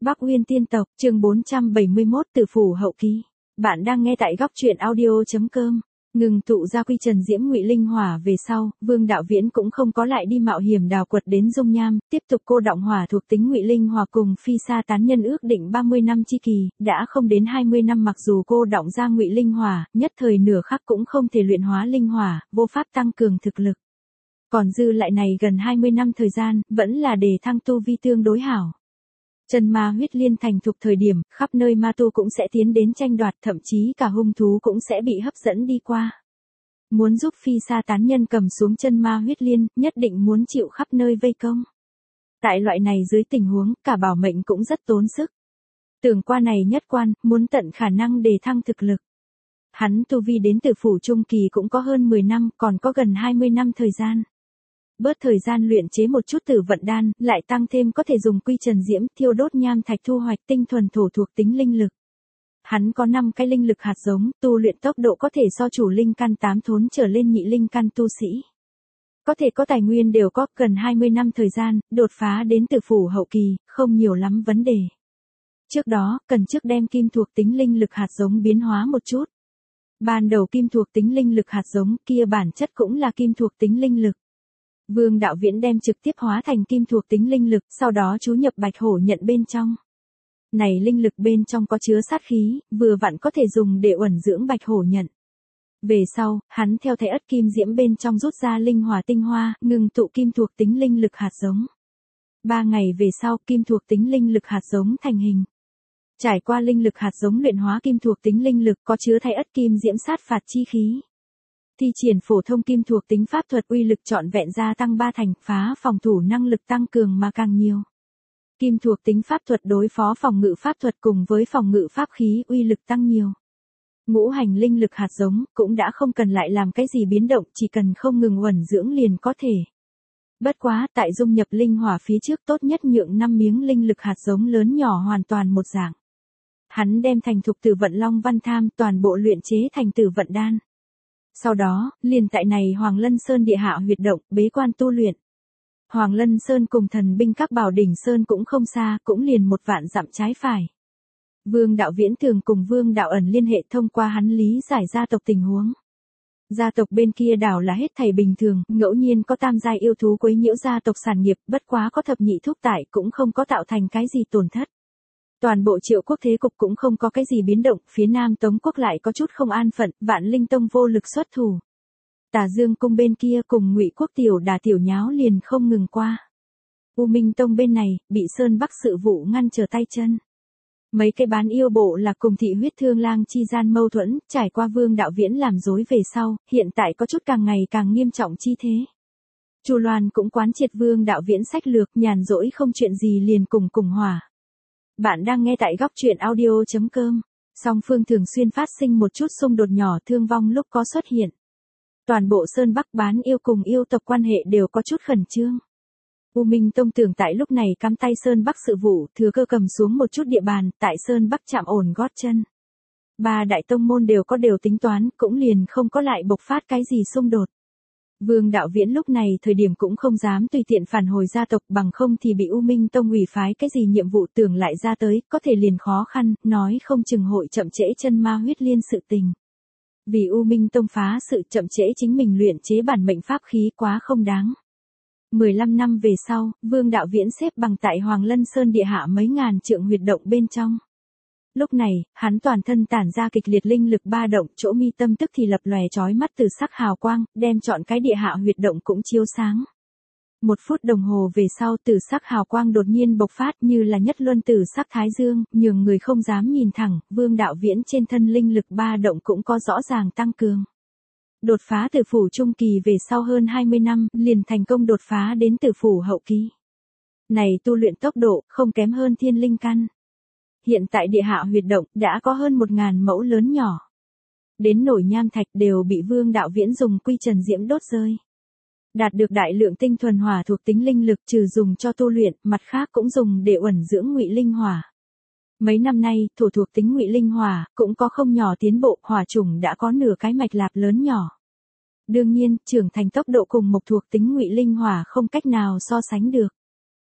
Bắc Uyên Tiên Tộc, chương 471 Tử Phủ Hậu Ký. Bạn đang nghe tại góc truyện audio.com. Ngừng tụ ra quy trần diễm Ngụy Linh Hỏa về sau, Vương Đạo Viễn cũng không có lại đi mạo hiểm đào quật đến dung nham, tiếp tục cô động hỏa thuộc tính Ngụy Linh Hỏa cùng phi sa tán nhân ước định 30 năm chi kỳ, đã không đến 20 năm mặc dù cô động ra Ngụy Linh Hỏa, nhất thời nửa khắc cũng không thể luyện hóa linh hỏa, vô pháp tăng cường thực lực. Còn dư lại này gần 20 năm thời gian, vẫn là để thăng tu vi tương đối hảo. Chân ma huyết liên thành thục thời điểm, khắp nơi ma tu cũng sẽ tiến đến tranh đoạt, thậm chí cả hung thú cũng sẽ bị hấp dẫn đi qua. Muốn giúp phi sa tán nhân cầm xuống chân ma huyết liên, nhất định muốn chịu khắp nơi vây công. Tại loại này dưới tình huống, cả bảo mệnh cũng rất tốn sức. Tưởng qua này nhất quan, muốn tận khả năng đề thăng thực lực. Hắn tu vi đến Tử Phủ trung kỳ cũng có hơn 10 năm, còn có gần 20 năm thời gian. Bớt thời gian luyện chế một chút tử vận đan, lại tăng thêm có thể dùng quy trần diễm, thiêu đốt nham thạch thu hoạch tinh thuần thổ thuộc tính linh lực. Hắn có 5 cái linh lực hạt giống, tu luyện tốc độ có thể so chủ linh căn 8 thốn trở lên nhị linh căn tu sĩ. Có thể có tài nguyên đều có, gần 20 năm thời gian, đột phá đến Tử Phủ hậu kỳ, không nhiều lắm vấn đề. Trước đó, cần trước đem kim thuộc tính linh lực hạt giống biến hóa một chút. Ban đầu kim thuộc tính linh lực hạt giống kia bản chất cũng là kim thuộc tính linh lực. Vương Đạo Viễn đem trực tiếp hóa thành kim thuộc tính linh lực, sau đó chú nhập bạch hổ nhận bên trong. Này linh lực bên trong có chứa sát khí, vừa vặn có thể dùng để uẩn dưỡng bạch hổ nhận. Về sau, hắn theo thế ất kim diễm bên trong rút ra linh hỏa tinh hoa, ngừng tụ kim thuộc tính linh lực hạt giống. 3 ngày về sau, kim thuộc tính linh lực hạt giống thành hình. Trải qua linh lực hạt giống luyện hóa kim thuộc tính linh lực có chứa thay ất kim diễm sát phạt chi khí. Thi triển phổ thông kim thuộc tính pháp thuật uy lực trọn vẹn gia tăng 3 thành, phá phòng thủ năng lực tăng cường mà càng nhiều. Kim thuộc tính pháp thuật đối phó phòng ngự pháp thuật cùng với phòng ngự pháp khí uy lực tăng nhiều. Ngũ hành linh lực hạt giống cũng đã không cần lại làm cái gì biến động, chỉ cần không ngừng uẩn dưỡng liền có thể. Bất quá, tại dung nhập linh hỏa phía trước tốt nhất nhượng 5 miếng linh lực hạt giống lớn nhỏ hoàn toàn một dạng. Hắn đem thành thục Tử Vận Long Văn Tham toàn bộ luyện chế thành Tử Vận Đan. Sau đó, liền tại này Hoàng Lân Sơn địa hạ huyệt động, bế quan tu luyện. Hoàng Lân Sơn cùng thần binh các bảo đỉnh Sơn cũng không xa, cũng liền 1 vạn dặm trái phải. Vương Đạo Viễn thường cùng Vương Đạo Ẩn liên hệ thông qua hắn lý giải gia tộc tình huống. Gia tộc bên kia đảo là hết thảy bình thường, ngẫu nhiên có tam giai yêu thú quấy nhiễu gia tộc sản nghiệp, bất quá có thập nhị thúc tại cũng không có tạo thành cái gì tổn thất. Toàn bộ Triệu quốc thế cục cũng không có cái gì biến động, phía Nam Tống quốc lại có chút không an phận, Vạn Linh Tông vô lực xuất thủ. Tà Dương cung bên kia cùng Ngụy quốc tiểu đà tiểu nháo liền không ngừng qua. U Minh Tông bên này, bị Sơn Bắc sự vụ ngăn trở tay chân. Mấy cái bán yêu bộ là cùng thị huyết thương lang chi gian mâu thuẫn, trải qua Vương Đạo Viễn làm dối về sau, hiện tại có chút càng ngày càng nghiêm trọng chi thế. Chu Loan cũng quán triệt Vương Đạo Viễn sách lược, nhàn rỗi không chuyện gì liền cùng hỏa. Bạn đang nghe tại góc truyện audio.com. Song phương thường xuyên phát sinh một chút xung đột nhỏ, thương vong lúc có xuất hiện. Toàn bộ Sơn Bắc bán yêu cùng yêu tộc quan hệ đều có chút khẩn trương. U Minh Tông tưởng tại lúc này cắm tay Sơn Bắc sự vụ, thừa cơ cầm xuống một chút địa bàn, tại Sơn Bắc chạm ổn gót chân. 3 đại tông môn đều tính toán, cũng liền không có lại bộc phát cái gì xung đột. Vương Đạo Viễn lúc này thời điểm cũng không dám tùy tiện phản hồi gia tộc, bằng không thì bị U Minh Tông ủy phái cái gì nhiệm vụ tưởng lại ra tới, có thể liền khó khăn, nói không chừng hội chậm trễ chân ma huyết liên sự tình. Vì U Minh Tông phá sự chậm trễ chính mình luyện chế bản mệnh pháp khí quá không đáng. 15 năm về sau, Vương Đạo Viễn xếp bằng tại Hoàng Lân Sơn địa hạ mấy ngàn trượng huyệt động bên trong. Lúc này, hắn toàn thân tản ra kịch liệt linh lực ba động, chỗ mi tâm tức thì lập lòe chói mắt từ sắc hào quang, đem trọn cái địa hạ huyệt động cũng chiếu sáng. 1 phút đồng hồ về sau, từ sắc hào quang đột nhiên bộc phát như là nhất luân tử sắc thái dương, nhường người không dám nhìn thẳng, Vương Đạo Viễn trên thân linh lực ba động cũng có rõ ràng tăng cường. Đột phá Tử Phủ trung kỳ về sau hơn 20 năm, liền thành công đột phá đến Tử Phủ hậu kỳ. Này tu luyện tốc độ, không kém hơn thiên linh căn. Hiện tại địa hạ huyệt động, đã có hơn 1000 mẫu lớn nhỏ. Đến nổi nham thạch đều bị Vương Đạo Viễn dùng quy trần diễm đốt rơi. Đạt được đại lượng tinh thuần hỏa thuộc tính linh lực, trừ dùng cho tu luyện, mặt khác cũng dùng để uẩn dưỡng Ngụy Linh Hỏa. Mấy năm nay, thổ thuộc tính Ngụy Linh Hỏa cũng có không nhỏ tiến bộ, hỏa chủng đã có nửa cái mạch lạc lớn nhỏ. Đương nhiên, trưởng thành tốc độ cùng mộc thuộc tính Ngụy Linh Hỏa không cách nào so sánh được.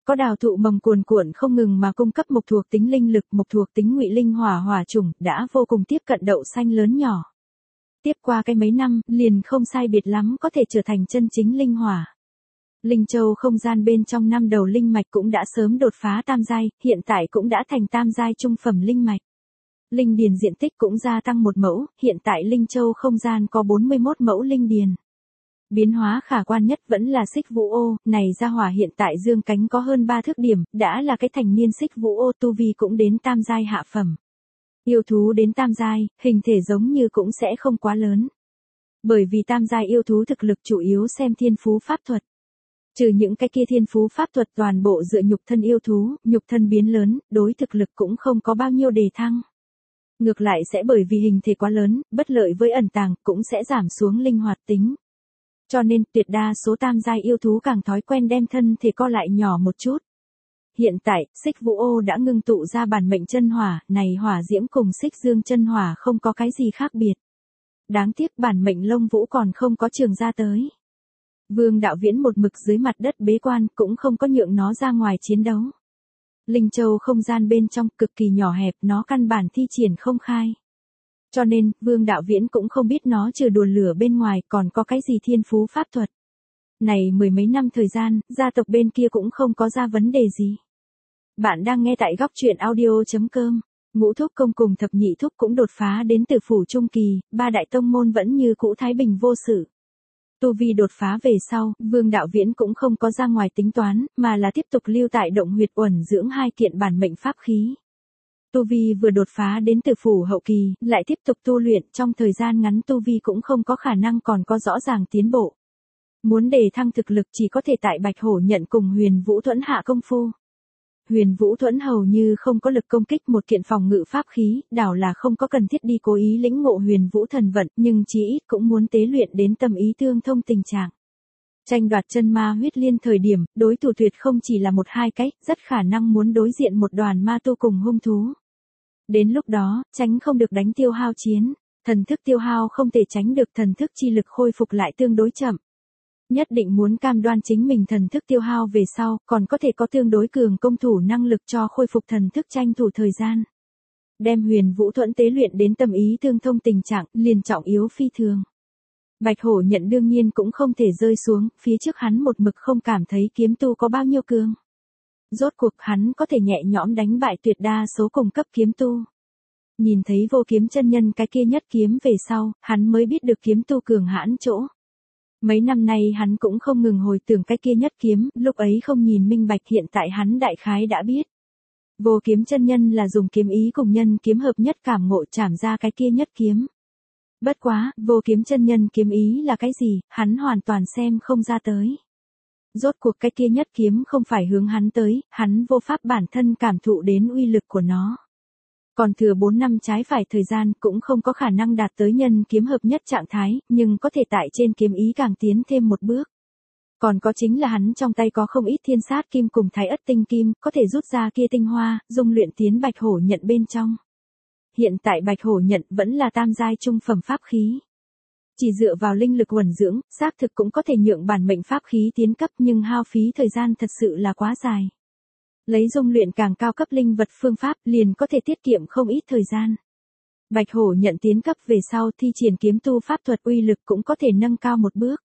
Có đào thụ mầm cuồn cuộn không ngừng mà cung cấp mộc thuộc tính linh lực, mộc thuộc tính ngụy linh hỏa hỏa chủng, đã vô cùng tiếp cận đậu xanh lớn nhỏ. Tiếp qua cái mấy năm, liền không sai biệt lắm có thể trở thành chân chính linh hỏa. Linh châu không gian bên trong 5 đầu linh mạch cũng đã sớm đột phá tam giai, hiện tại cũng đã thành tam giai trung phẩm linh mạch. Linh điền diện tích cũng gia tăng 1 mẫu, hiện tại linh châu không gian có 41 mẫu linh điền. Biến hóa khả quan nhất vẫn là xích vũ ô, này ra hỏa hiện tại dương cánh có hơn 3 thước điểm, đã là cái thành niên xích vũ ô, tu vi cũng đến tam giai hạ phẩm. Yêu thú đến tam giai, hình thể giống như cũng sẽ không quá lớn. Bởi vì tam giai yêu thú thực lực chủ yếu xem thiên phú pháp thuật. Trừ những cái kia thiên phú pháp thuật toàn bộ dựa nhục thân yêu thú, nhục thân biến lớn, đối thực lực cũng không có bao nhiêu đề thăng. Ngược lại sẽ bởi vì hình thể quá lớn, bất lợi với ẩn tàng, cũng sẽ giảm xuống linh hoạt tính. Cho nên tuyệt đa số tam giai yêu thú càng thói quen đem thân thể co lại nhỏ một chút. Hiện tại, xích vũ ô đã ngưng tụ ra bản mệnh chân hỏa, này hỏa diễm cùng xích dương chân hỏa không có cái gì khác biệt. Đáng tiếc bản mệnh lông vũ còn không có trường ra tới. Vương Đạo Viễn một mực dưới mặt đất bế quan cũng không có nhượng nó ra ngoài chiến đấu. Linh châu không gian bên trong cực kỳ nhỏ hẹp, nó căn bản thi triển không khai. Cho nên, Vương Đạo Viễn cũng không biết nó trừ đùa lửa bên ngoài còn có cái gì thiên phú pháp thuật. Này 10 mấy năm thời gian, gia tộc bên kia cũng không có ra vấn đề gì. Bạn đang nghe tại góc truyện audio.com. Ngũ thúc công cùng thập nhị thúc cũng đột phá đến tử phủ trung kỳ, 3 đại tông môn vẫn như cũ thái bình vô sự. Tu vi đột phá về sau, Vương Đạo Viễn cũng không có ra ngoài tính toán, mà là tiếp tục lưu tại động huyệt uẩn dưỡng 2 kiện bản mệnh pháp khí. Tu vi vừa đột phá đến tử phủ hậu kỳ, lại tiếp tục tu luyện, trong thời gian ngắn tu vi cũng không có khả năng còn có rõ ràng tiến bộ. Muốn đề thăng thực lực chỉ có thể tại Bạch Hổ Nhận cùng Huyền Vũ Thuẫn hạ công phu. Huyền Vũ Thuẫn hầu như không có lực công kích, một kiện phòng ngự pháp khí, đảo là không có cần thiết đi cố ý lĩnh ngộ Huyền Vũ thần vận, nhưng chí ít cũng muốn tế luyện đến tâm ý tương thông tình trạng. Tranh đoạt chân ma huyết liên thời điểm, đối thủ tuyệt không chỉ là 1-2 cái, rất khả năng muốn đối diện một đoàn ma tu cùng hung thú. Đến lúc đó, tránh không được đánh tiêu hao chiến, thần thức tiêu hao không thể tránh được, thần thức chi lực khôi phục lại tương đối chậm. Nhất định muốn cam đoan chính mình thần thức tiêu hao về sau, còn có thể có tương đối cường công thủ năng lực cho khôi phục thần thức, tranh thủ thời gian. Đem Huyền Vũ Thuẫn tế luyện đến tâm ý tương thông tình trạng, liền trọng yếu phi thường. Bạch Hổ Nhận đương nhiên cũng không thể rơi xuống, phía trước hắn một mực không cảm thấy kiếm tu có bao nhiêu cường. Rốt cuộc hắn có thể nhẹ nhõm đánh bại tuyệt đa số cùng cấp kiếm tu. Nhìn thấy Vô Kiếm chân nhân cái kia nhất kiếm về sau, hắn mới biết được kiếm tu cường hãn chỗ. Mấy năm nay hắn cũng không ngừng hồi tưởng cái kia nhất kiếm, lúc ấy không nhìn minh bạch, hiện tại hắn đại khái đã biết. Vô Kiếm chân nhân là dùng kiếm ý cùng nhân kiếm hợp nhất cảm ngộ chảm ra cái kia nhất kiếm. Bất quá, Vô Kiếm chân nhân kiếm ý là cái gì, hắn hoàn toàn xem không ra tới. Rốt cuộc cái kia nhất kiếm không phải hướng hắn tới, hắn vô pháp bản thân cảm thụ đến uy lực của nó. Còn thừa 4 năm trái phải thời gian cũng không có khả năng đạt tới nhân kiếm hợp nhất trạng thái, nhưng có thể tại trên kiếm ý càng tiến thêm một bước. Còn có chính là hắn trong tay có không ít thiên sát kim cùng thái ất tinh kim, có thể rút ra kia tinh hoa, dung luyện tiến Bạch Hổ Nhận bên trong. Hiện tại Bạch Hổ Nhận vẫn là tam giai trung phẩm pháp khí. Chỉ dựa vào linh lực uẩn dưỡng, xác thực cũng có thể nhượng bản mệnh pháp khí tiến cấp, nhưng hao phí thời gian thật sự là quá dài. Lấy dung luyện càng cao cấp linh vật phương pháp liền có thể tiết kiệm không ít thời gian. Bạch Hổ Nhận tiến cấp về sau thi triển kiếm tu pháp thuật uy lực cũng có thể nâng cao một bước.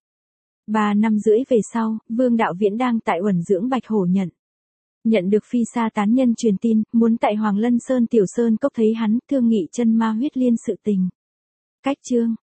3 năm rưỡi về sau, Vương Đạo Viễn đang tại uẩn dưỡng Bạch Hổ Nhận. Nhận được Phi Sa tán nhân truyền tin, muốn tại Hoàng Lân Sơn Tiểu Sơn Cốc thấy hắn, thương nghị chân ma huyết liên sự tình. Cách chương